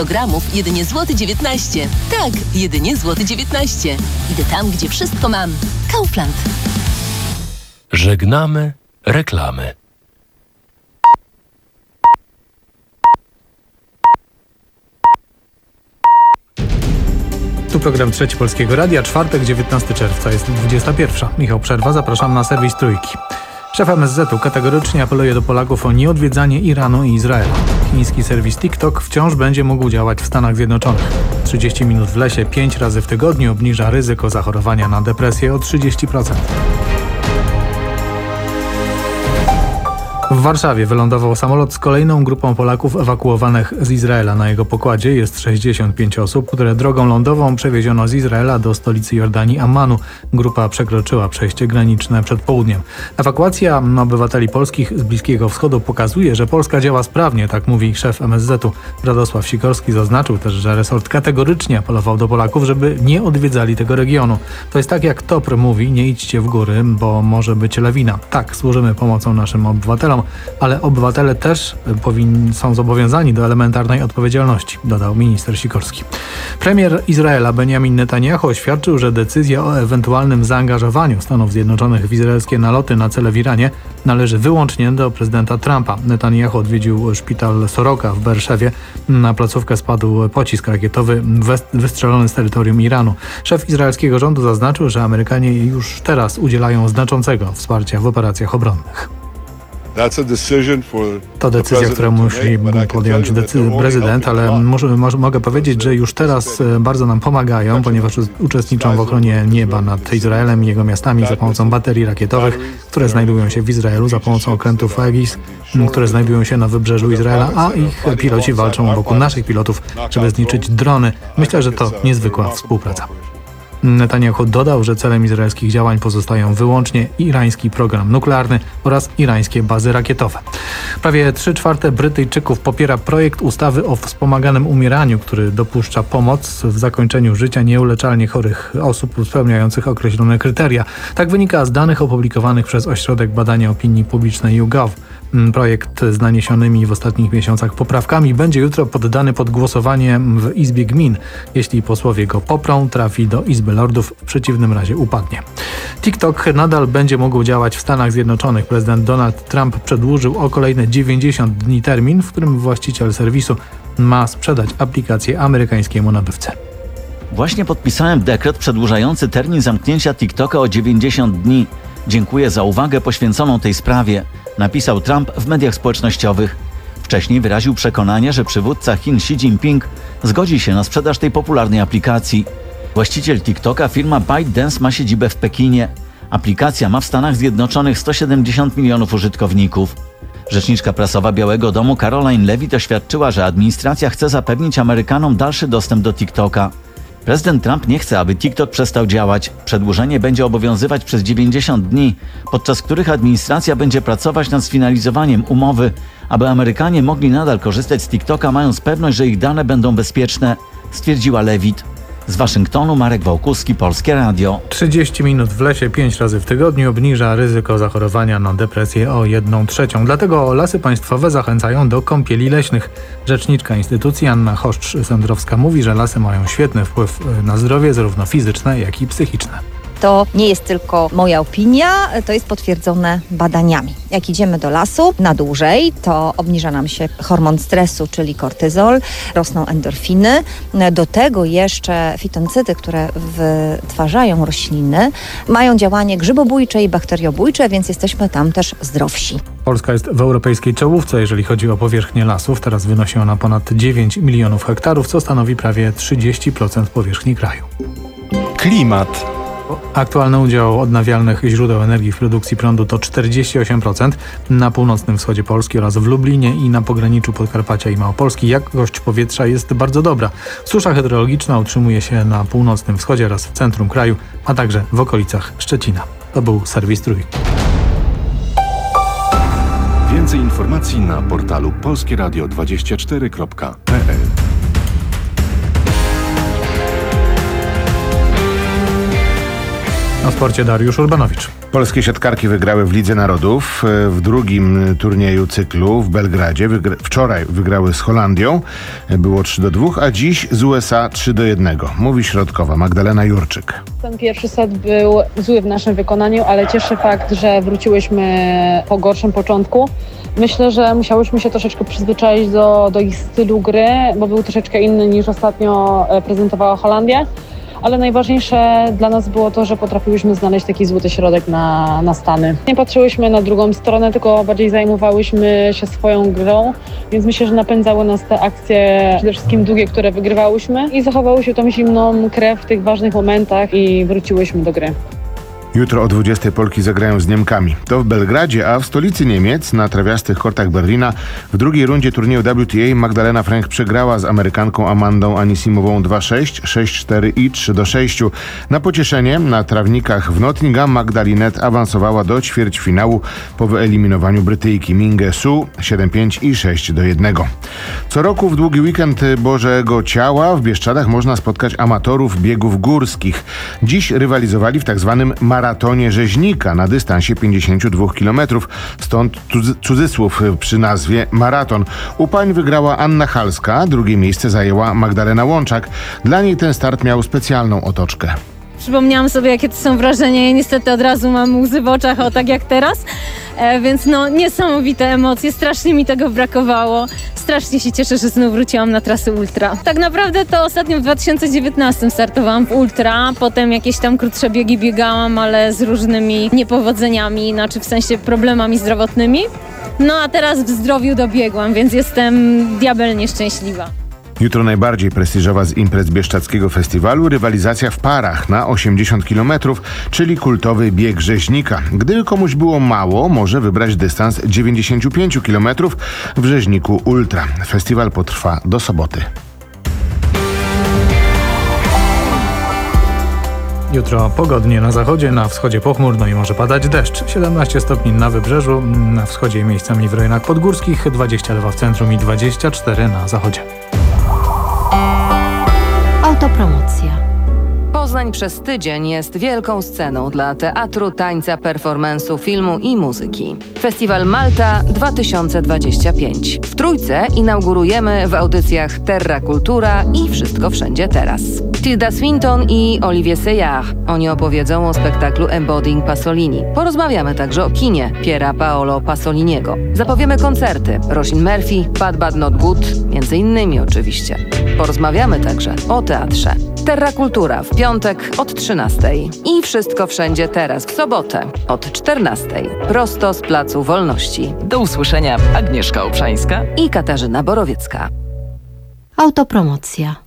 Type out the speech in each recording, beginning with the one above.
Programów jedynie złoty 19. Tak, jedynie złoty 19. Idę tam, gdzie wszystko mam. Kaufland. Żegnamy reklamy. Tu program Trzeci Polskiego Radia, czwartek, 19 czerwca, jest 21. Michał Przerwa, zapraszam na serwis Trójki. Szef MSZ-u kategorycznie apeluje do Polaków o nieodwiedzanie Iranu i Izraela. Chiński serwis TikTok wciąż będzie mógł działać w Stanach Zjednoczonych. 30 minut w lesie 5 razy w tygodniu obniża ryzyko zachorowania na depresję o 30%. W Warszawie wylądował samolot z kolejną grupą Polaków ewakuowanych z Izraela. Na jego pokładzie jest 65 osób, które drogą lądową przewieziono z Izraela do stolicy Jordanii Ammanu. Grupa przekroczyła przejście graniczne przed południem. Ewakuacja obywateli polskich z Bliskiego Wschodu pokazuje, że Polska działa sprawnie, tak mówi szef MSZ-u. Radosław Sikorski zaznaczył też, że resort kategorycznie apelował do Polaków, żeby nie odwiedzali tego regionu. To jest tak, jak TOPR mówi, nie idźcie w góry, bo może być lawina. Tak, służymy pomocą naszym obywatelom, ale obywatele też są zobowiązani do elementarnej odpowiedzialności, dodał minister Sikorski. Premier Izraela Benjamin Netanyahu oświadczył, że decyzja o ewentualnym zaangażowaniu Stanów Zjednoczonych w izraelskie naloty na cele w Iranie należy wyłącznie do prezydenta Trumpa. Netanyahu odwiedził szpital Soroka w Berszewie. Na placówkę spadł pocisk rakietowy wystrzelony z terytorium Iranu. Szef izraelskiego rządu zaznaczył, że Amerykanie już teraz udzielają znaczącego wsparcia w operacjach obronnych. To decyzja, którą musi podjąć prezydent, ale mogę powiedzieć, że już teraz bardzo nam pomagają, ponieważ uczestniczą w ochronie nieba nad Izraelem i jego miastami za pomocą baterii rakietowych, które znajdują się w Izraelu, za pomocą okrętów Aegis, które znajdują się na wybrzeżu Izraela, a ich piloci walczą wokół naszych pilotów, żeby zniszczyć drony. Myślę, że to niezwykła współpraca. Netanyahu dodał, że celem izraelskich działań pozostają wyłącznie irański program nuklearny oraz irańskie bazy rakietowe. Prawie 3/4 Brytyjczyków popiera projekt ustawy o wspomaganym umieraniu, który dopuszcza pomoc w zakończeniu życia nieuleczalnie chorych osób spełniających określone kryteria. Tak wynika z danych opublikowanych przez Ośrodek Badania Opinii Publicznej YouGov. Projekt z naniesionymi w ostatnich miesiącach poprawkami będzie jutro poddany pod głosowanie w Izbie Gmin. Jeśli posłowie go poprą, trafi do Izby Lordów, w przeciwnym razie upadnie. TikTok nadal będzie mógł działać w Stanach Zjednoczonych. Prezydent Donald Trump przedłużył o kolejne 90 dni termin, w którym właściciel serwisu ma sprzedać aplikację amerykańskiemu nabywcy. Właśnie podpisałem dekret przedłużający termin zamknięcia TikToka o 90 dni. Dziękuję za uwagę poświęconą tej sprawie, napisał Trump w mediach społecznościowych. Wcześniej wyraził przekonanie, że przywódca Chin Xi Jinping zgodzi się na sprzedaż tej popularnej aplikacji. Właściciel TikToka, firma ByteDance, ma siedzibę w Pekinie. Aplikacja ma w Stanach Zjednoczonych 170 milionów użytkowników. Rzeczniczka prasowa Białego Domu Caroline Levitt oświadczyła, że administracja chce zapewnić Amerykanom dalszy dostęp do TikToka. Prezydent Trump nie chce, aby TikTok przestał działać. Przedłużenie będzie obowiązywać przez 90 dni, podczas których administracja będzie pracować nad sfinalizowaniem umowy, aby Amerykanie mogli nadal korzystać z TikToka, mając pewność, że ich dane będą bezpieczne, stwierdziła Levitt. Z Waszyngtonu Marek Wałkuski, Polskie Radio. 30 minut w lesie 5 razy w tygodniu obniża ryzyko zachorowania na depresję o 1/3. Dlatego Lasy Państwowe zachęcają do kąpieli leśnych. Rzeczniczka instytucji Anna Choszcz-Sendrowska mówi, że lasy mają świetny wpływ na zdrowie zarówno fizyczne, jak i psychiczne. To nie jest tylko moja opinia, to jest potwierdzone badaniami. Jak idziemy do lasu na dłużej, to obniża nam się hormon stresu, czyli kortyzol, rosną endorfiny. Do tego jeszcze fitoncydy, które wytwarzają rośliny, mają działanie grzybobójcze i bakteriobójcze, więc jesteśmy tam też zdrowsi. Polska jest w europejskiej czołówce, jeżeli chodzi o powierzchnię lasów. Teraz wynosi ona ponad 9 milionów hektarów, co stanowi prawie 30% powierzchni kraju. Klimat. Aktualny udział odnawialnych źródeł energii w produkcji prądu to 48%. Na północnym wschodzie Polski oraz w Lublinie i na pograniczu Podkarpacia i Małopolski jakość powietrza jest bardzo dobra. Susza hydrologiczna utrzymuje się na północnym wschodzie oraz w centrum kraju, a także w okolicach Szczecina. To był serwis Trójki. Więcej informacji na portalu polskieradio24.pl. O sporcie Dariusz Urbanowicz. Polskie siatkarki wygrały w Lidze Narodów. W drugim turnieju cyklu w Belgradzie wczoraj wygrały z Holandią. Było 3-2, a dziś z USA 3-1. Mówi środkowa Magdalena Jurczyk. Ten pierwszy set był zły w naszym wykonaniu, ale cieszy fakt, że wróciłyśmy po gorszym początku. Myślę, że musiałyśmy się troszeczkę przyzwyczaić do ich stylu gry, bo był troszeczkę inny niż ostatnio prezentowała Holandia. Ale najważniejsze dla nas było to, że potrafiłyśmy znaleźć taki złoty środek na Stany. Nie patrzyłyśmy na drugą stronę, tylko bardziej zajmowałyśmy się swoją grą, więc myślę, że napędzały nas te akcje, przede wszystkim długie, które wygrywałyśmy i zachowały się tą zimną krew w tych ważnych momentach i wróciłyśmy do gry. Jutro o 20:00 Polki zagrają z Niemkami. To w Belgradzie, a w stolicy Niemiec, na trawiastych kortach Berlina, w drugiej rundzie turnieju WTA Magdalena Frank przegrała z Amerykanką Amandą Anisimową 2-6, 6-4 i 3-6. Na pocieszenie na trawnikach w Nottingham Magdalinet awansowała do ćwierćfinału po wyeliminowaniu Brytyjki Mingę Su 7-5 i 6-1. Co roku w długi weekend Bożego Ciała w Bieszczadach można spotkać amatorów biegów górskich. Dziś rywalizowali w tzw. maratonie rzeźnika na dystansie 52 km, stąd cudzysłów przy nazwie maraton. U pań wygrała Anna Halska, drugie miejsce zajęła Magdalena Łączak. Dla niej ten start miał specjalną otoczkę. Przypomniałam sobie, jakie to są wrażenia i niestety od razu mam łzy w oczach, tak jak teraz. Więc niesamowite emocje, strasznie mi tego brakowało. Strasznie się cieszę, że znów wróciłam na trasy ultra. Tak naprawdę to ostatnio w 2019 startowałam w ultra, potem jakieś tam krótsze biegi biegałam, ale z różnymi niepowodzeniami, w sensie problemami zdrowotnymi. No a teraz w zdrowiu dobiegłam, więc jestem diabelnie szczęśliwa. Jutro najbardziej prestiżowa z imprez Bieszczadzkiego Festiwalu rywalizacja w parach na 80 km, czyli kultowy bieg rzeźnika. Gdyby komuś było mało, może wybrać dystans 95 km w rzeźniku ultra. Festiwal potrwa do soboty. Jutro pogodnie na zachodzie, na wschodzie pochmurno i może padać deszcz. 17 stopni na wybrzeżu, na wschodzie i miejscami w rejonach podgórskich, 22 w centrum i 24 na zachodzie. Autopromocja. Poznań przez tydzień jest wielką sceną dla teatru, tańca, performance'u, filmu i muzyki. Festiwal Malta 2025. W Trójce inaugurujemy w audycjach Terra Kultura i Wszystko Wszędzie Teraz. Tilda Swinton i Olivier Seyard. Oni opowiedzą o spektaklu Embodying Pasolini. Porozmawiamy także o kinie Piera Paolo Pasoliniego. Zapowiemy koncerty Roisin Murphy, Bad Bad Not Good, między innymi oczywiście. Porozmawiamy także o teatrze. Terra Kultura w piątek od 13:00 i Wszystko Wszędzie Teraz w sobotę od 14:00 prosto z Placu Wolności. Do usłyszenia, Agnieszka Obszańska i Katarzyna Borowiecka. Autopromocja.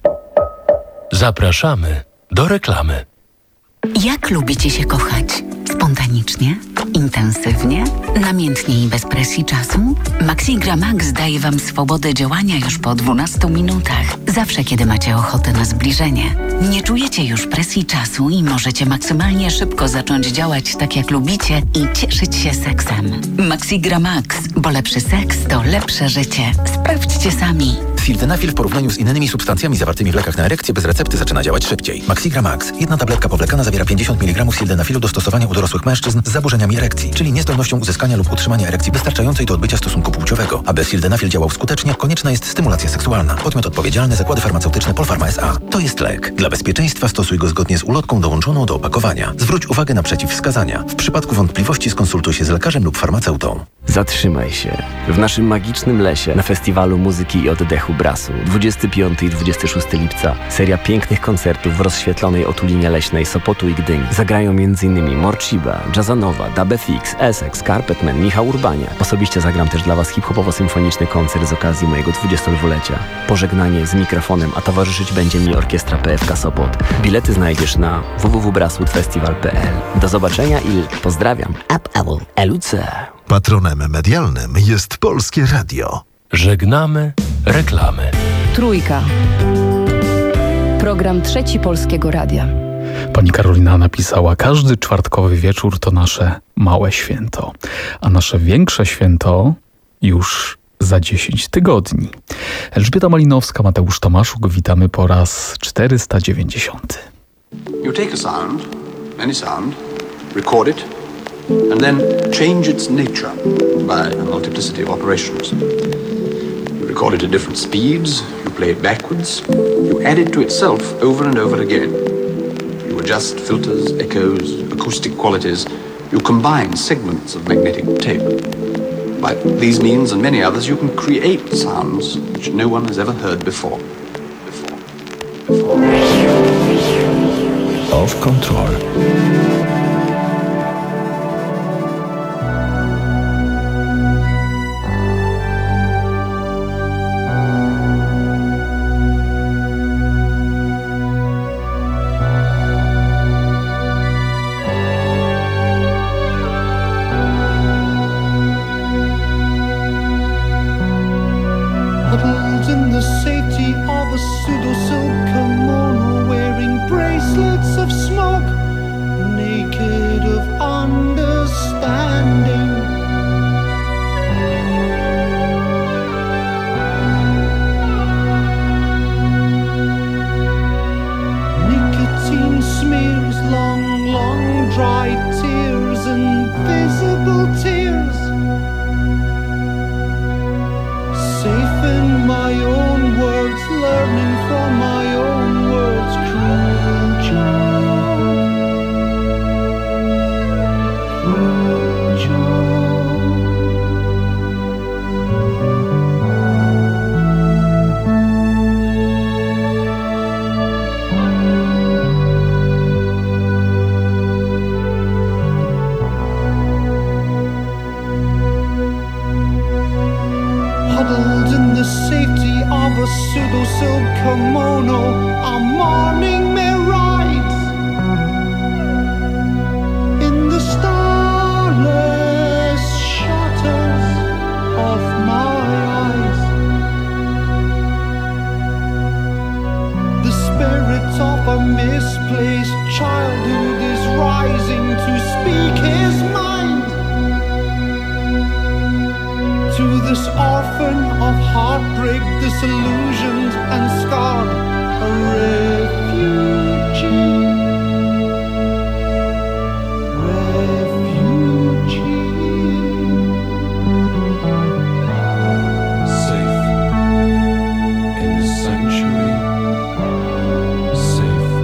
Zapraszamy do reklamy. Jak lubicie się kochać? Spontanicznie? Intensywnie? Namiętnie i bez presji czasu? Maxigra Max daje Wam swobodę działania już po 12 minutach. Zawsze, kiedy macie ochotę na zbliżenie. Nie czujecie już presji czasu i możecie maksymalnie szybko zacząć działać tak, jak lubicie i cieszyć się seksem. Maxigra Max, bo lepszy seks to lepsze życie. Sprawdźcie sami. Sildenafil w porównaniu z innymi substancjami zawartymi w lekach na erekcję bez recepty zaczyna działać szybciej. Maxigra Max. Jedna tabletka powlekana zawiera 50 mg sildenafilu do stosowania u dorosłych mężczyzn z zaburzeniami erekcji, czyli niezdolnością uzyskania lub utrzymania erekcji wystarczającej do odbycia stosunku płciowego. Aby sildenafil działał skutecznie, konieczna jest stymulacja seksualna. Podmiot odpowiedzialny: Zakłady Farmaceutyczne Polpharma S.A. To jest lek. Dla bezpieczeństwa stosuj go zgodnie z ulotką dołączoną do opakowania. Zwróć uwagę na przeciwwskazania. W przypadku wątpliwości skonsultuj się z lekarzem lub farmaceutą. Zatrzymaj się. W naszym magicznym lesie na Festiwalu Muzyki i Oddechu Brasu 25 i 26 lipca seria pięknych koncertów w rozświetlonej otulinie leśnej Sopotu i Gdyni. Zagrają m.in. Morchiba, Jazzanowa, Dabefix, Essex, Carpetman, Michał Urbania. Osobiście zagram też dla Was hip-hopowo-symfoniczny koncert z okazji mojego 22-lecia. Pożegnanie z mikrofonem, a towarzyszyć będzie mi orkiestra PFK Sopot. Bilety znajdziesz na www.braswoodfestival.pl. Do zobaczenia i pozdrawiam. LUC. Patronem medialnym jest Polskie Radio. Żegnamy reklamy. Trójka. Program Trzeci Polskiego Radia. Pani Karolina napisała: każdy czwartkowy wieczór to nasze małe święto, a nasze większe święto już za 10 tygodni. Elżbieta Malinowska, Mateusz Tomaszuk, witamy po raz 490. You take a sound any sound, record it, and then change its nature by a multiplicity of operations. You record it at different speeds, you play it backwards, you add it to itself over and over again. You adjust filters, echoes, acoustic qualities, you combine segments of magnetic tape. By these means and many others, you can create sounds which no one has ever heard before. Off Control. Huddled in the safety of a pseudo-silk kimono, wearing bracelets of smoke, naked of understanding. Nicotine smears, long, long dry tears, invisible tears. Safe in my own words, learning from my own words. Cruel joke, cruel joke. Huddled in the safety of a pseudo-silk kimono, our morning may rise in the starless shutters of my eyes. The spirit of a misplaced childhood is rising to speak his mind to this orphan of heartbreak, disillusioned and scarred, a refugee. Safe in the sanctuary. Safe.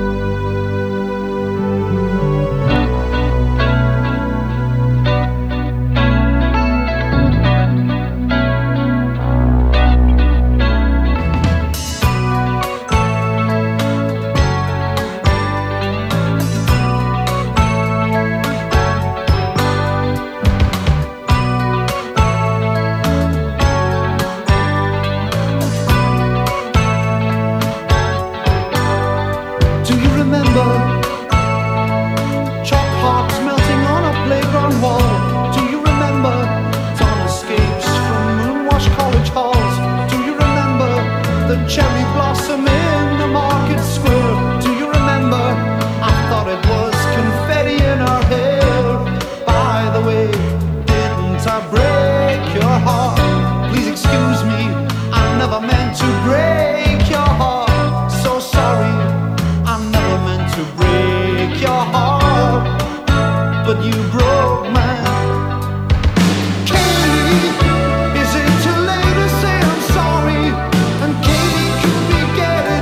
Do you remember chalk hearts melting on a playground wall? Do you remember dawn escapes from moonwashed college halls? Do you remember the cherry blossom in the market square? Do you remember I thought it was confetti in her hair? By the way, didn't I break your heart? Please excuse me, I never meant to break your heart. So sorry, I never meant to break your heart, but you broke mine. Katie, is it too late to say I'm sorry? And Katie could be getting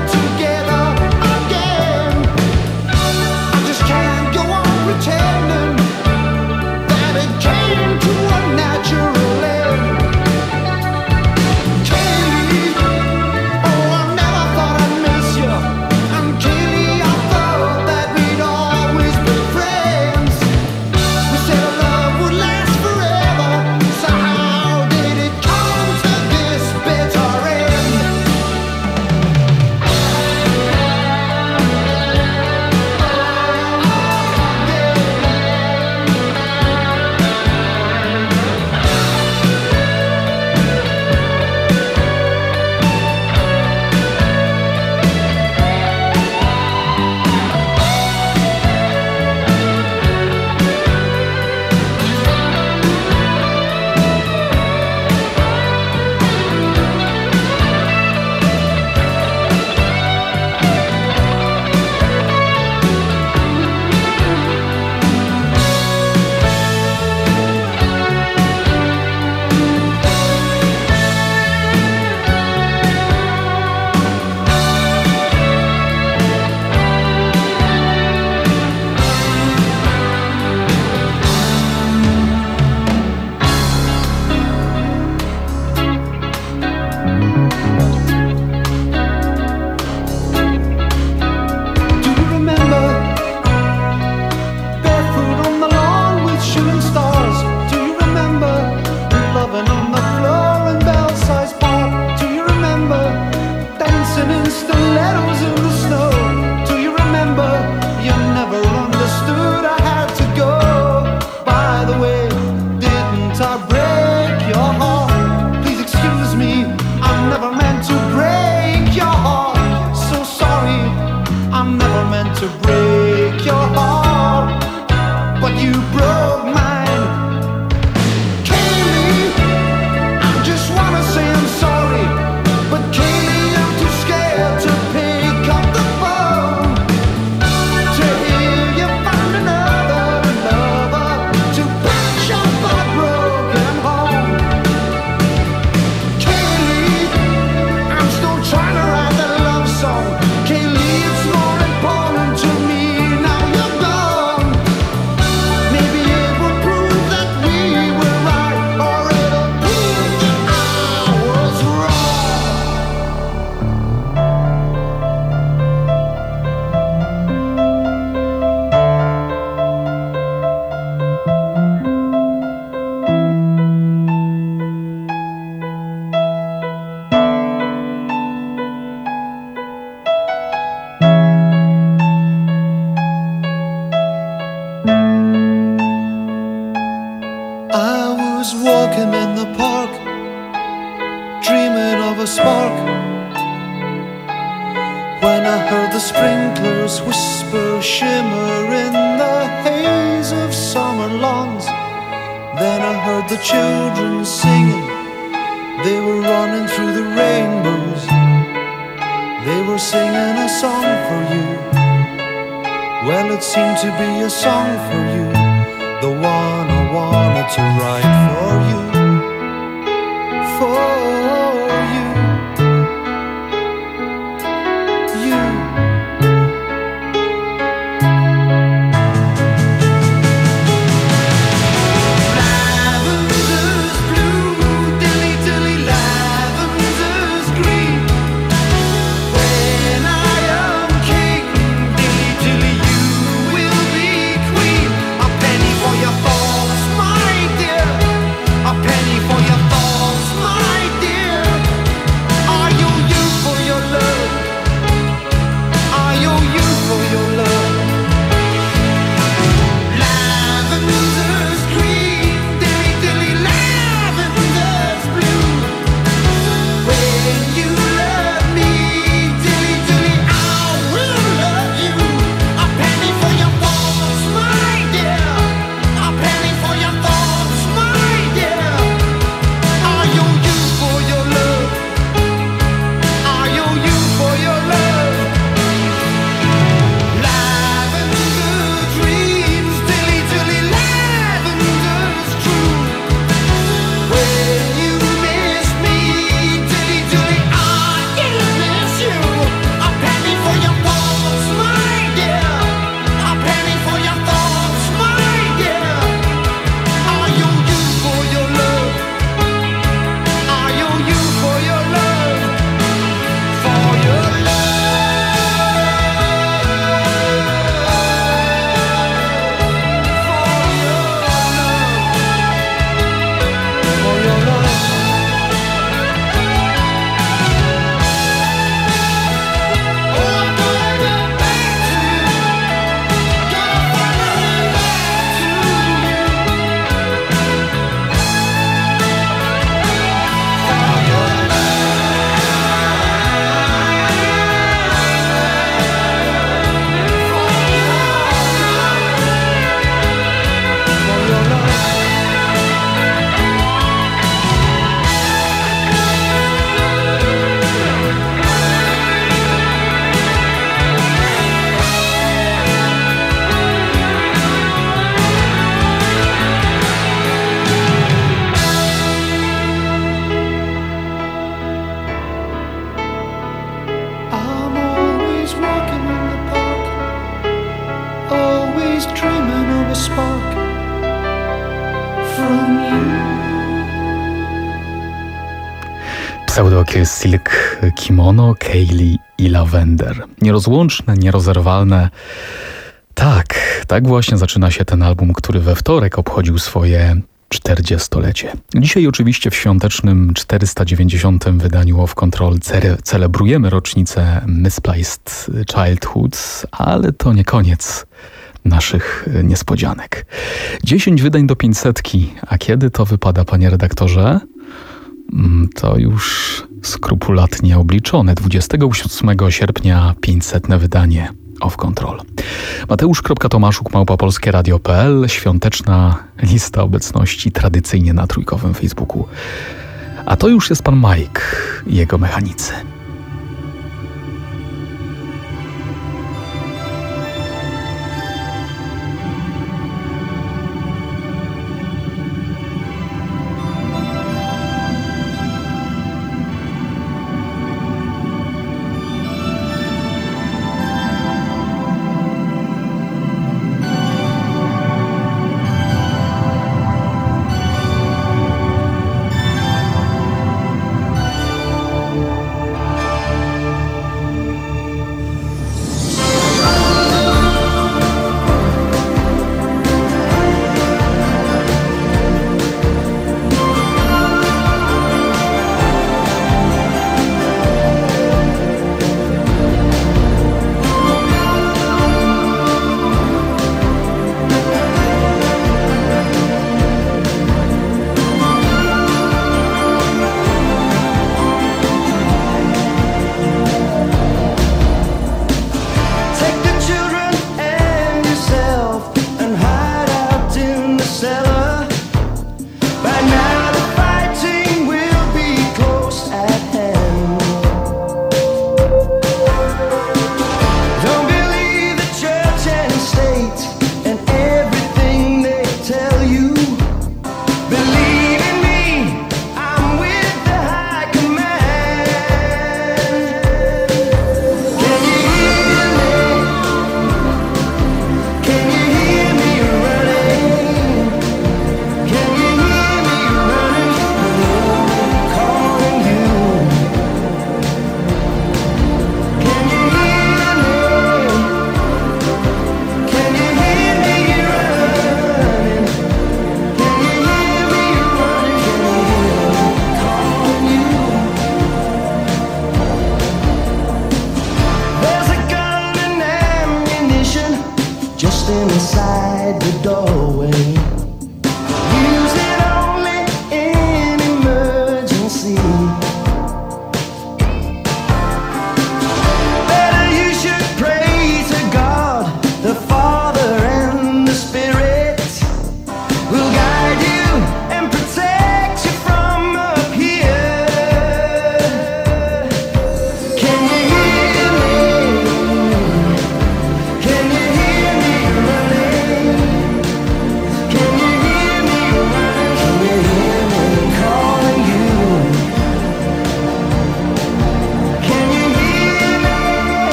and stilettos in the snow. Do you remember? You never understood. I had to go. By the way, didn't I break your heart? Please excuse me, I never meant to break your heart. So sorry, I never meant to break your heart, but you broke mine. Kaylee, I just wanna say I'm sorry, but Kaylee, I'm too scared to pick up the phone, to hear you found another lover, to patch up my broken home. Kaylee, I'm still trying to write that love song. Kaylee, it's more important to me now you're gone. Maybe it will prove that we were right, or it'll prove that I was wrong. I was walking in the park, dreaming of a spark, when I heard the sprinklers whisper, shimmer in the haze of summer lawns. Then I heard the children singing, they were running through the rainbows. They were singing a song for you. Well, it seemed to be a song for you, the one I wanted to write for you, for you, you. Lavender's blue, dilly dilly, lavender's green. When I am king, dilly dilly, you will be queen. A penny for your thoughts, my dear. A penny for your thoughts, my dear. I owe you for your love. I owe you for your love. Lavender's green, dilly dilly, lavender's blue. When you love me, dilly dilly, I will love you. A penny for your thoughts, my dear. A penny for your thoughts, my dear. I owe you for your love. I owe you for your love. Lavender dreams, dilly dilly, lavender's true. When you miss me, dilly dilly, I will miss you. A penny for your thoughts, my dear. A penny for your thoughts, my dear. I owe you for your love. I owe you for your love. For your love. For your love. I'm always walking in the park, always dreaming of a spark from you. Pseudo Silk, Kimono, Kaylee i Lavender. Nierozłączne, nierozerwalne. Tak właśnie zaczyna się ten album, który we wtorek obchodził swoje 40-lecie. Dzisiaj oczywiście w świątecznym 490. wydaniu Off Control celebrujemy rocznicę Misplaced Childhood, ale to nie koniec naszych niespodzianek. 10 wydań do 500, a kiedy to wypada, panie redaktorze? To już skrupulatnie obliczone. 28 sierpnia 500. wydanie Off Control. Mateusz.tomaszuk@polskieradio.pl. Świąteczna lista obecności tradycyjnie na trójkowym Facebooku. A to już jest pan Mike i jego mechanicy.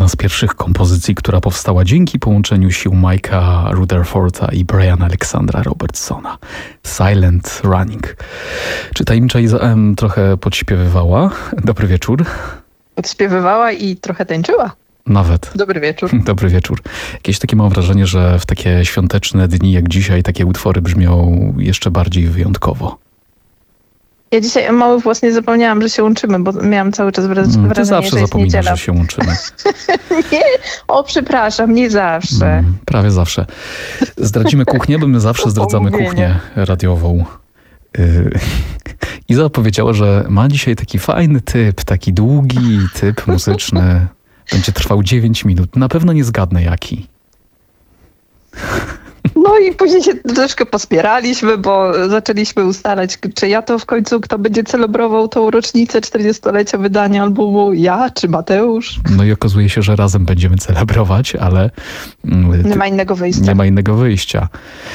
jedna z pierwszych kompozycji, która powstała dzięki połączeniu sił Mike'a Rutherforda i Briana Alexandra Robertsona. Silent Running. Czy tajemnicza Iza M. trochę podśpiewywała? Dobry wieczór. Podśpiewywała i trochę tańczyła. Nawet. Dobry wieczór. Dobry wieczór. Jakieś takie mam wrażenie, że w takie świąteczne dni jak dzisiaj takie utwory brzmią jeszcze bardziej wyjątkowo. Ja dzisiaj mały włos nie zapomniałam, że się łączymy, bo miałam cały czas wrażenie, ty zawsze że jest zapominasz, niedziela. że się łączymy. Nie, przepraszam, nie zawsze. Prawie zawsze. Zdradzimy kuchnię, bo my zawsze zdradzamy kuchnię radiową. Iza powiedziała, że ma dzisiaj taki fajny typ, taki długi typ muzyczny. Będzie trwał 9 minut. Na pewno nie zgadnę jaki. No i później się troszkę pospieraliśmy, bo zaczęliśmy ustalać, czy ja to w końcu, kto będzie celebrował tą rocznicę 40-lecia wydania albumu, ja czy Mateusz. No i okazuje się, że razem będziemy celebrować, ale nie ma innego wyjścia. Nie ma innego wyjścia.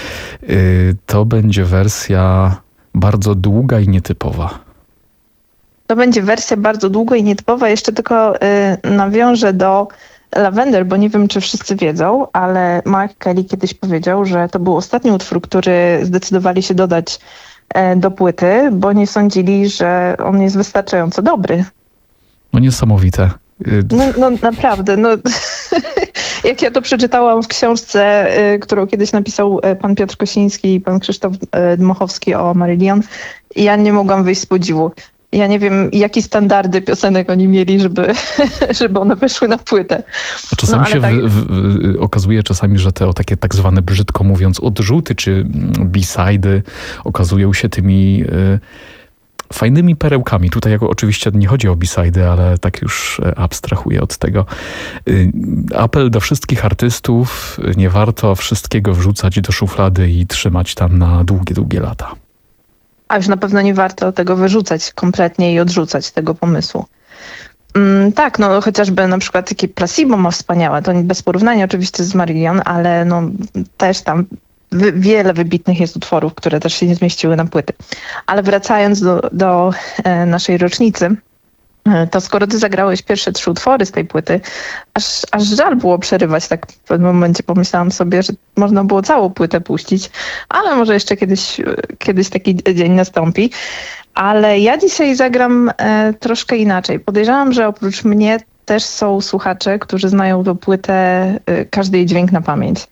To będzie wersja bardzo długa i nietypowa. To będzie wersja bardzo długa i nietypowa. Jeszcze tylko nawiążę do Lavender, bo nie wiem, czy wszyscy wiedzą, ale Mark Kelly kiedyś powiedział, że to był ostatni utwór, który zdecydowali się dodać do płyty, bo nie sądzili, że on jest wystarczająco dobry. No niesamowite. No naprawdę, jak ja to przeczytałam w książce, którą kiedyś napisał pan Piotr Kosiński i pan Krzysztof Dmochowski o Marillion, ja nie mogłam wyjść z podziwu. Ja nie wiem, jakie standardy piosenek oni mieli, żeby one weszły na płytę. A czasami się okazuje, że te takie tak zwane, brzydko mówiąc, odrzuty czy b-sidy okazują się tymi fajnymi perełkami. Tutaj oczywiście nie chodzi o b-sidy, ale tak już abstrahuję od tego. Apel do wszystkich artystów, nie warto wszystkiego wrzucać do szuflady i trzymać tam na długie, długie lata. A już na pewno nie warto tego wyrzucać kompletnie i odrzucać tego pomysłu. Tak, chociażby na przykład takie Placebo ma wspaniałe, to bez porównania oczywiście z Marillion, ale też tam wiele wybitnych jest utworów, które też się nie zmieściły na płyty. Ale wracając do naszej rocznicy, to skoro ty zagrałeś pierwsze 3 utwory z tej płyty, aż żal było przerywać. Tak w pewnym momencie pomyślałam sobie, że można było całą płytę puścić, ale może jeszcze kiedyś taki dzień nastąpi. Ale ja dzisiaj zagram troszkę inaczej. Podejrzewam, że oprócz mnie też są słuchacze, którzy znają tę płytę, każdy jej dźwięk na pamięć.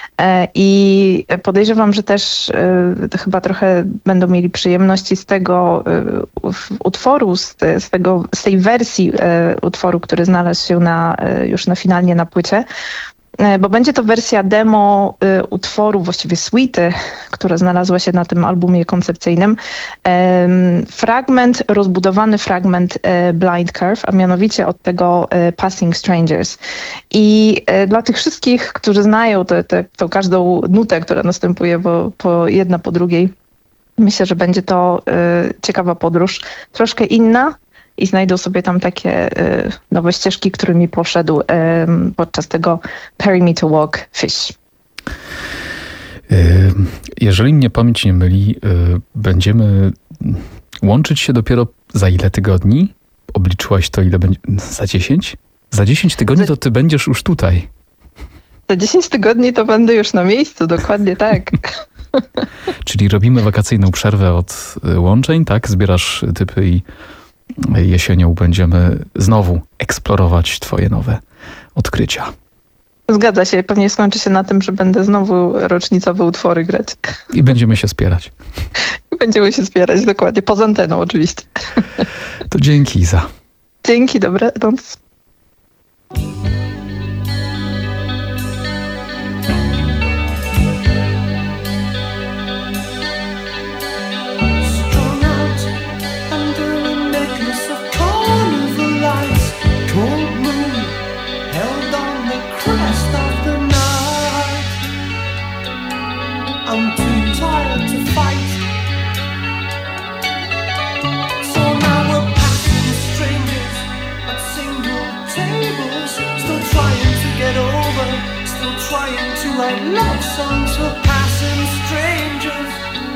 I podejrzewam, że też chyba trochę będą mieli przyjemności z tego utworu, z tej wersji utworu, który znalazł się już finalnie na płycie, bo będzie to wersja demo utworu, właściwie suity, która znalazła się na tym albumie koncepcyjnym. Rozbudowany fragment Blind Curve, a mianowicie od tego Passing Strangers. I dla tych wszystkich, którzy znają tą każdą nutę, która następuje jedna po drugiej, myślę, że będzie to ciekawa podróż, troszkę inna, i znajdą sobie tam takie nowe ścieżki, którymi poszedł podczas tego Carry Me to Walk Fish. Jeżeli mnie pamięć nie myli, będziemy łączyć się dopiero za ile tygodni? Obliczyłaś to, ile będzie? Za 10? Za 10 tygodni to ty będziesz już tutaj. Za 10 tygodni to będę już na miejscu, dokładnie tak. Czyli robimy wakacyjną przerwę od łączeń, tak? Zbierasz typy i jesienią będziemy znowu eksplorować twoje nowe odkrycia. Zgadza się. Pewnie skończy się na tym, że będę znowu rocznicowe utwory grać. I będziemy się spierać. Będziemy się spierać, dokładnie. Poza anteną oczywiście. To dzięki, Iza. Dzięki, dobranoc. I'm too tired to fight. So now we're passing strangers at single tables, still trying to get over, still trying to write love songs for passing strangers.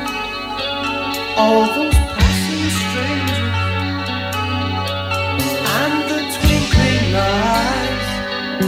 All those passing strangers and the twinkling lights.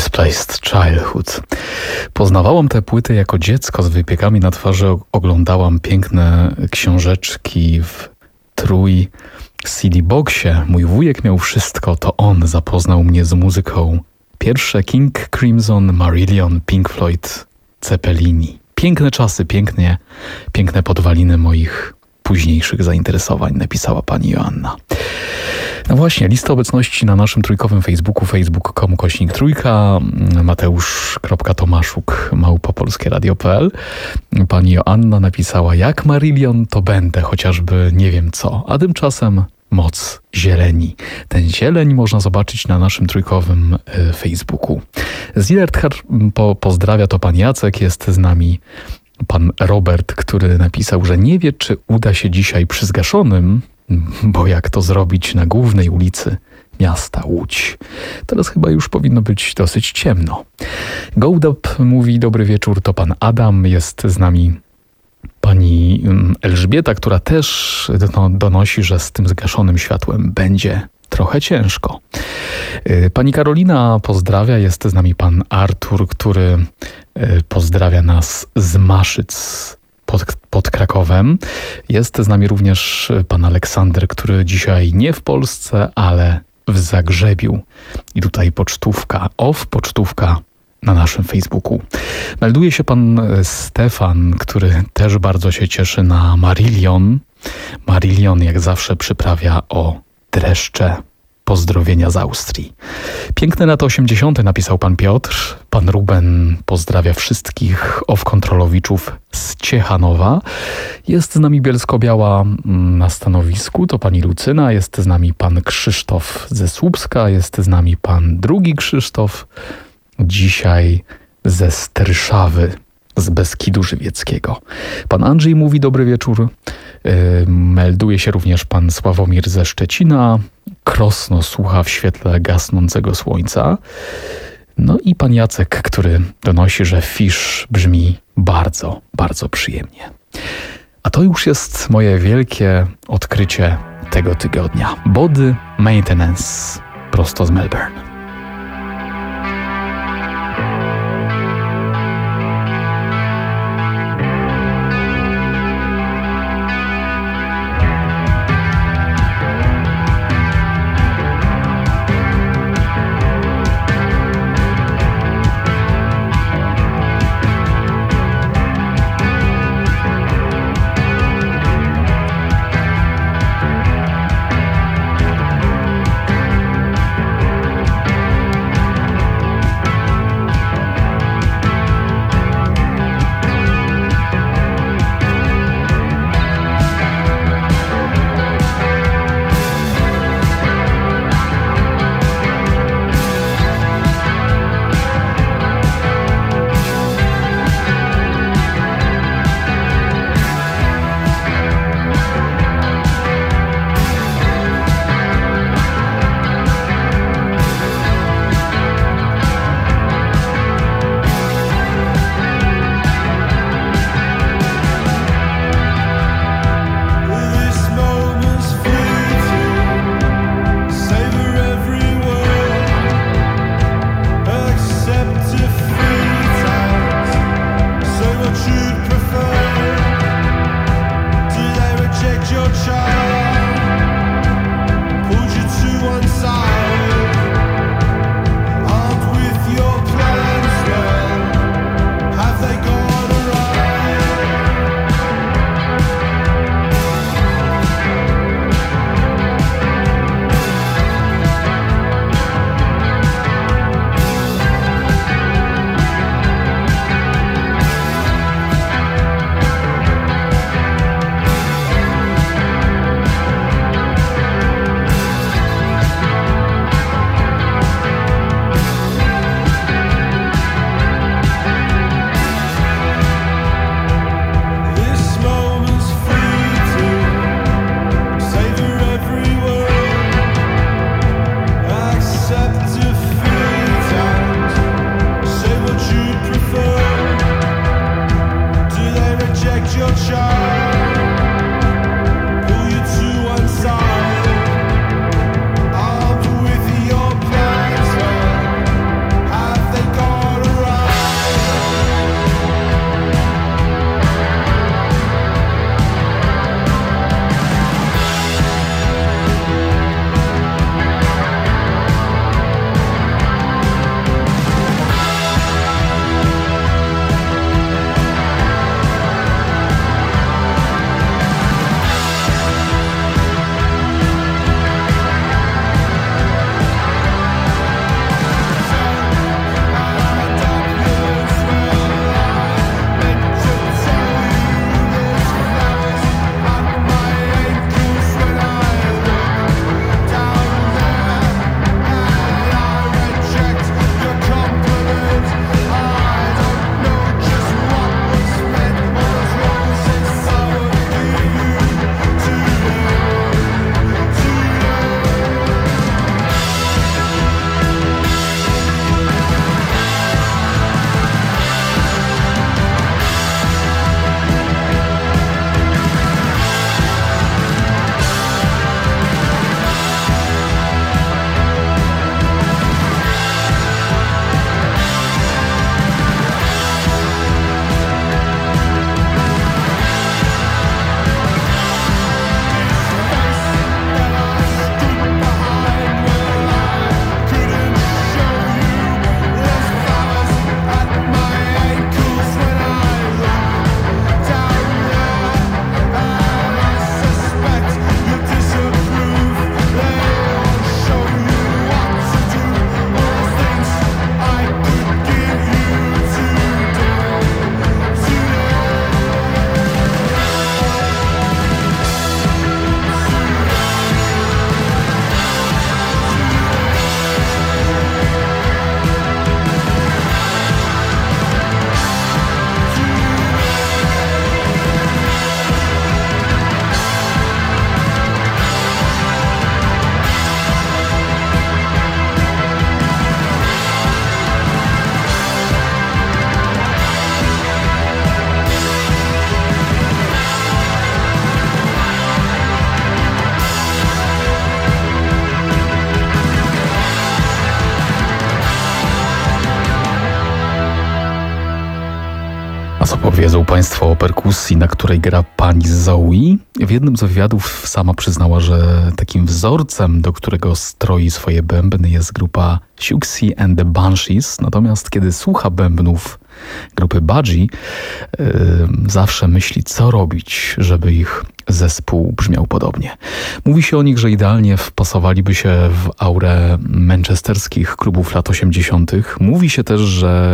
Misplaced Childhood. Poznawałam te płyty jako dziecko z wypiekami na twarzy, oglądałam piękne książeczki w CD-boxie. Mój wujek miał wszystko, to on zapoznał mnie z muzyką. Pierwsze King Crimson, Marillion, Pink Floyd, Zeppelini. Piękne czasy, piękne podwaliny moich późniejszych zainteresowań, napisała pani Joanna. No właśnie, lista obecności na naszym trójkowym Facebooku, facebook.com/trójka, mateusz.tomaszuk@polskieradio.pl. Pani Joanna napisała, jak Marillion to będę, chociażby nie wiem co, a tymczasem moc zieleni. Ten zieleń można zobaczyć na naszym trójkowym Facebooku. Zillerthar pozdrawia, to pan Jacek, jest z nami pan Robert, który napisał, że nie wie, czy uda się dzisiaj przy zgaszonym, bo jak to zrobić na głównej ulicy miasta Łódź. Teraz chyba już powinno być dosyć ciemno. Gołdop mówi, dobry wieczór, to pan Adam, jest z nami pani Elżbieta, która też donosi, że z tym zgaszonym światłem będzie trochę ciężko. Pani Karolina pozdrawia, jest z nami pan Artur, który pozdrawia nas z Maszyc pod Krakowem. Jest z nami również pan Aleksander, który dzisiaj nie w Polsce, ale w Zagrzebiu. I tutaj pocztówka na naszym Facebooku. Melduje się pan Stefan, który też bardzo się cieszy na Marillion. Marillion jak zawsze przyprawia o dreszcze. Pozdrowienia z Austrii. Piękne lata 80. napisał pan Piotr. Pan Ruben pozdrawia wszystkich off-kontrolowiczów z Ciechanowa. Jest z nami Bielsko-Biała na stanowisku, to pani Lucyna. Jest z nami pan Krzysztof ze Słupska. Jest z nami pan drugi Krzysztof. Dzisiaj ze Strszawy, z Beskidu Żywieckiego. Pan Andrzej mówi dobry wieczór. Melduje się również pan Sławomir ze Szczecina. Krosno słucha w świetle gasnącego słońca. No i pan Jacek, który donosi, że Fish brzmi bardzo, bardzo przyjemnie. A to już jest moje wielkie odkrycie tego tygodnia. Body Maintenance, prosto z Melbourne. Wiedzą Państwo o perkusji, na której gra pani Zoe? W jednym z wywiadów sama przyznała, że takim wzorcem, do którego stroi swoje bębny, jest grupa Siouxsie and the Banshees. Natomiast kiedy słucha bębnów grupy Budgie, zawsze myśli, co robić, żeby ich zespół brzmiał podobnie. Mówi się o nich, że idealnie wpasowaliby się w aurę manchesterskich klubów lat 80. Mówi się też, że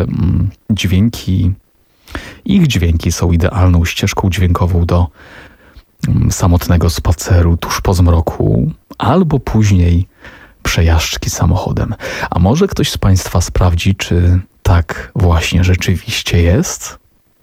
ich dźwięki są idealną ścieżką dźwiękową do samotnego spaceru tuż po zmroku albo później przejażdżki samochodem. A może ktoś z Państwa sprawdzi, czy tak właśnie rzeczywiście jest?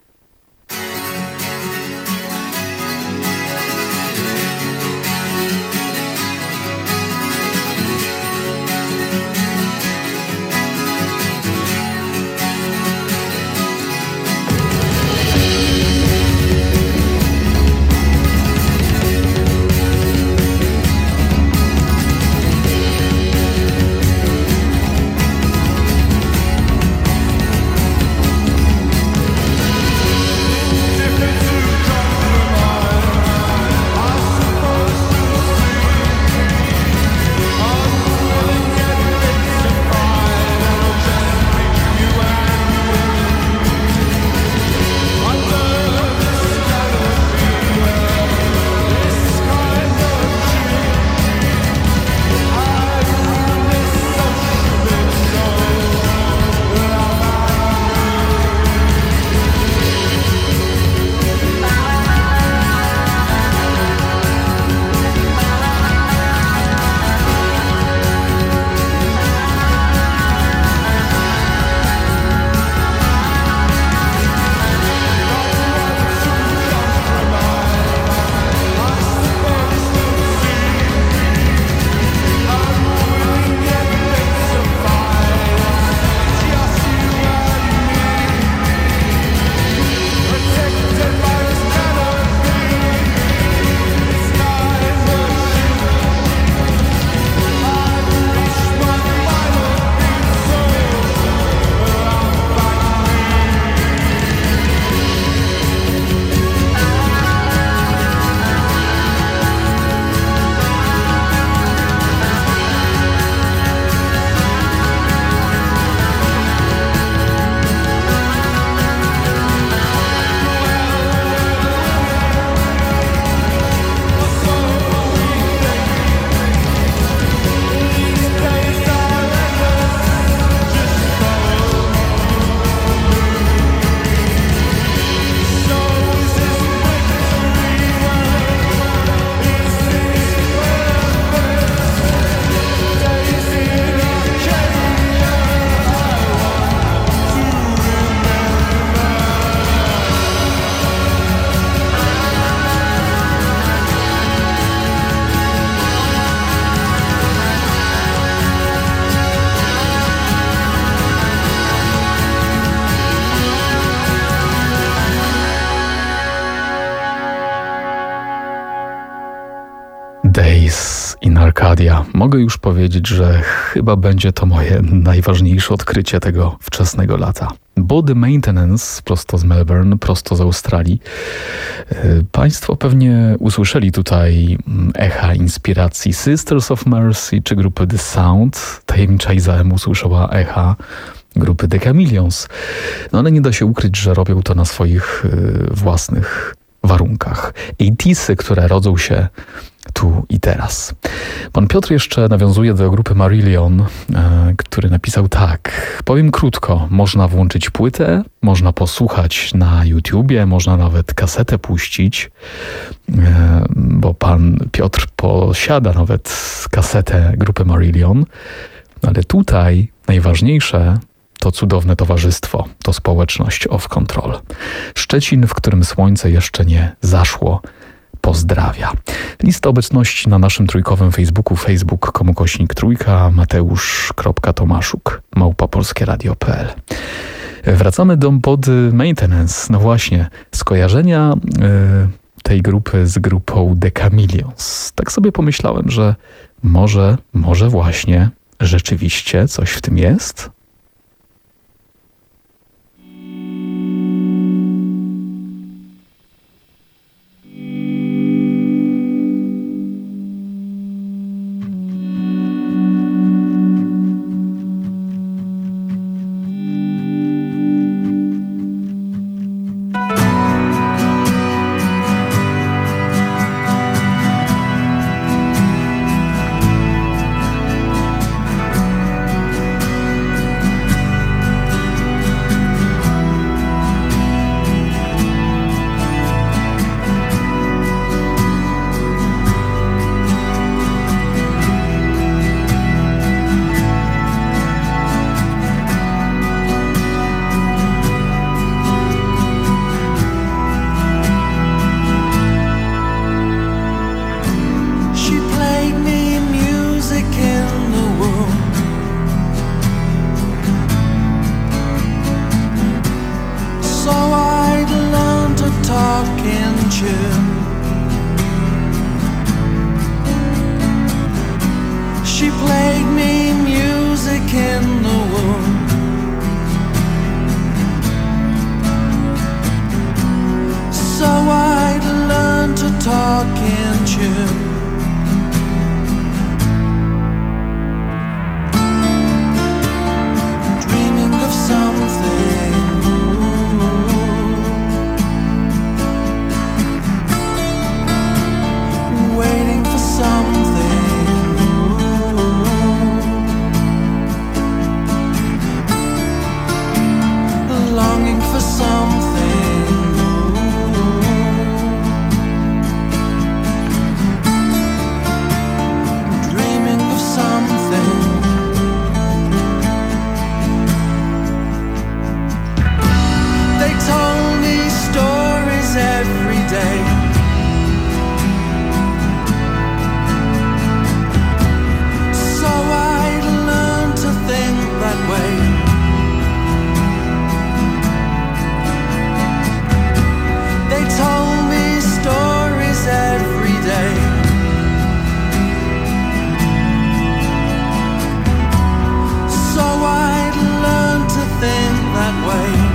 Days in Arcadia. Mogę już powiedzieć, że chyba będzie to moje najważniejsze odkrycie tego wczesnego lata. Bo The Maintenance, prosto z Melbourne, prosto z Australii. Państwo pewnie usłyszeli tutaj echa inspiracji Sisters of Mercy czy grupy The Sound. Tajemnicza Iza usłyszała echa grupy The Chameleons. No ale nie da się ukryć, że robią to na swoich własnych warunkach. 80'sy, które rodzą się tu i teraz. Pan Piotr jeszcze nawiązuje do grupy Marillion, który napisał tak. Powiem krótko, można włączyć płytę, można posłuchać na YouTubie, można nawet kasetę puścić, bo pan Piotr posiada nawet kasetę grupy Marillion, ale tutaj najważniejsze to cudowne towarzystwo, to społeczność Off Control. Szczecin, w którym słońce jeszcze nie zaszło, pozdrawia. Lista obecności na naszym trójkowym Facebooku, facebook.com/trójka, mateusz.tomaszuk, @polskieradio.pl. Wracamy do Body Maintenance. No właśnie, skojarzenia tej grupy z grupą The Chameleons. Tak sobie pomyślałem, że może właśnie rzeczywiście coś w tym jest? She played me music in the womb. So I'd learn to talk in tune. Dreaming of something, waiting for something, longing for something, dreaming of something. They told me stories every day. So I'd learn to think that way. They told me stories every day. So I'd learn to think that way.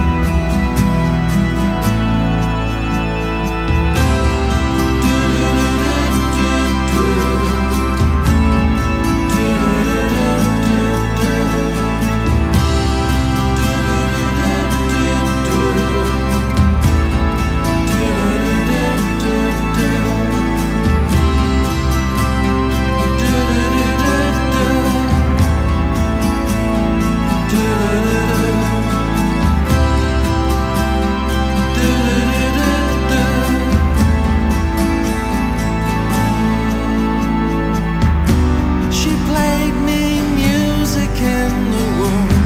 She played me music in the womb.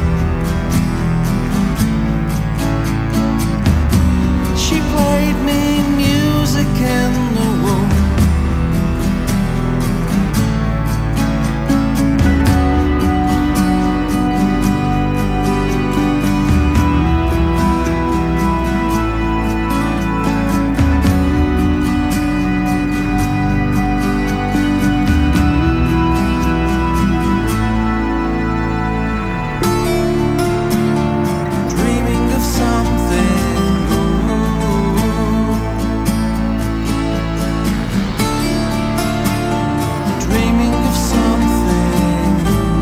She played me music in the womb. Dreaming of something, dreaming of something.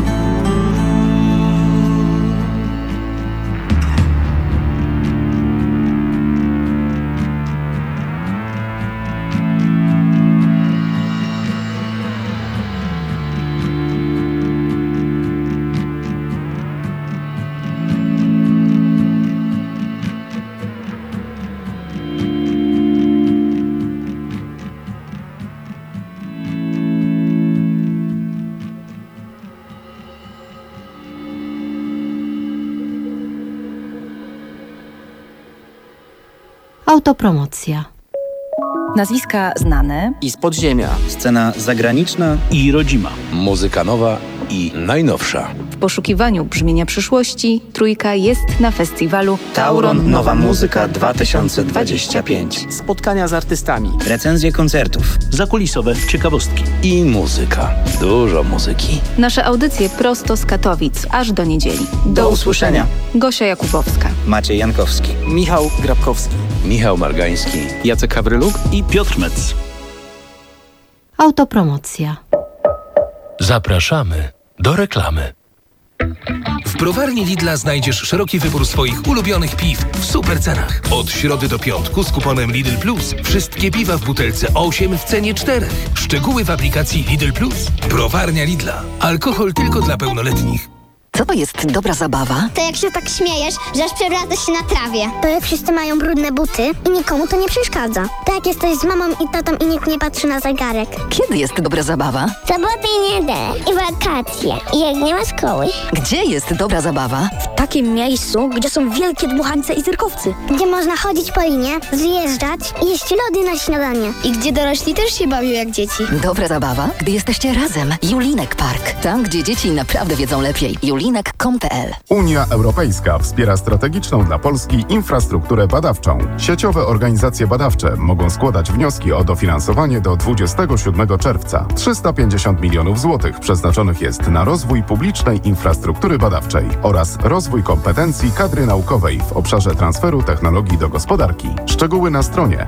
Autopromocja. Nazwiska znane i z podziemia. Scena zagraniczna i rodzima. Muzyka nowa i najnowsza. w poszukiwaniu brzmienia przyszłości Trójka jest na festiwalu Tauron Nowa Muzyka 2025. Spotkania z artystami, recenzje koncertów, Zakulisowe ciekawostki i muzyka. Dużo muzyki. Nasze audycje prosto z Katowic, aż do niedzieli. Do usłyszenia. Gosia Jakubowska, Maciej Jankowski, Michał Grabkowski, Michał Margański, Jacek Hawryluk i Piotr Metz. Autopromocja. Zapraszamy do reklamy. W browarni Lidla znajdziesz szeroki wybór swoich ulubionych piw w super cenach. Od środy do piątku z kuponem Lidl Plus wszystkie piwa w butelce 8 w cenie 4. Szczegóły w aplikacji Lidl Plus. Browarnia Lidla. Alkohol tylko dla pełnoletnich. Co to jest dobra zabawa? To jak się tak śmiejesz, że aż przewracasz się na trawie. To jak wszyscy mają brudne buty i nikomu to nie przeszkadza. To jak jesteś z mamą i tatą i nikt nie patrzy na zegarek. Kiedy jest dobra zabawa? Soboty i niedzielę i wakacje. I jak nie ma szkoły. Gdzie jest dobra zabawa? W takim miejscu, gdzie są wielkie dmuchańce i cyrkowcy. Gdzie można chodzić po linie, zjeżdżać i jeść lody na śniadanie. I gdzie dorośli też się bawią jak dzieci. Dobra zabawa, gdy jesteście razem. Julinek Park. Tam, gdzie dzieci naprawdę wiedzą lepiej. Julinek www.inak.com.pl. Unia Europejska wspiera strategiczną dla Polski infrastrukturę badawczą. Sieciowe organizacje badawcze mogą składać wnioski o dofinansowanie do 27 czerwca. 350 milionów złotych przeznaczonych jest na rozwój publicznej infrastruktury badawczej oraz rozwój kompetencji kadry naukowej w obszarze transferu technologii do gospodarki. Szczegóły na stronie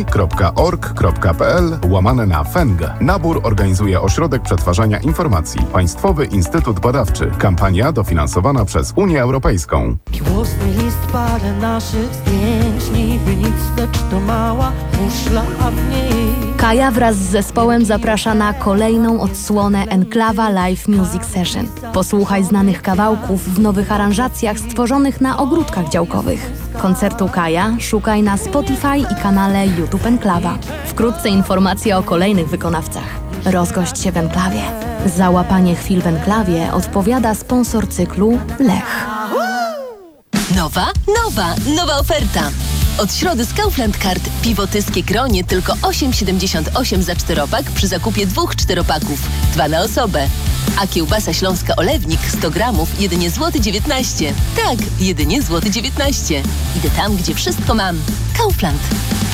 opi.org.pl/FENG. Nabór organizuje Ośrodek Przetwarzania Informacji. Państwowy Instytut Badawczy. Kampania dofinansowana przez Unię Europejską. Miłosny list parę naszych zdjęć, niby nic, lecz to mała muszla, a w niej Kaja wraz z zespołem zaprasza na kolejną odsłonę Enklawa Live Music Session. Posłuchaj znanych kawałków w nowych aranżacjach stworzonych na ogródkach działkowych. Koncertu Kaja szukaj na Spotify i kanale YouTube Enklawa. Wkrótce informacje o kolejnych wykonawcach. Rozgość się w Enklawie. Za łapanie chwil w Enklawie odpowiada sponsor cyklu Lech. Nowa oferta. Od środy z Kaufland Card piwo Tyskie Kronie tylko 8,78 za 4-pak przy zakupie 2 4-paków. 2 na osobę. A kiełbasa śląska Olewnik 100 gramów jedynie złoty 19. Tak, jedynie złoty 19. Idę tam, gdzie wszystko mam. Kaufland.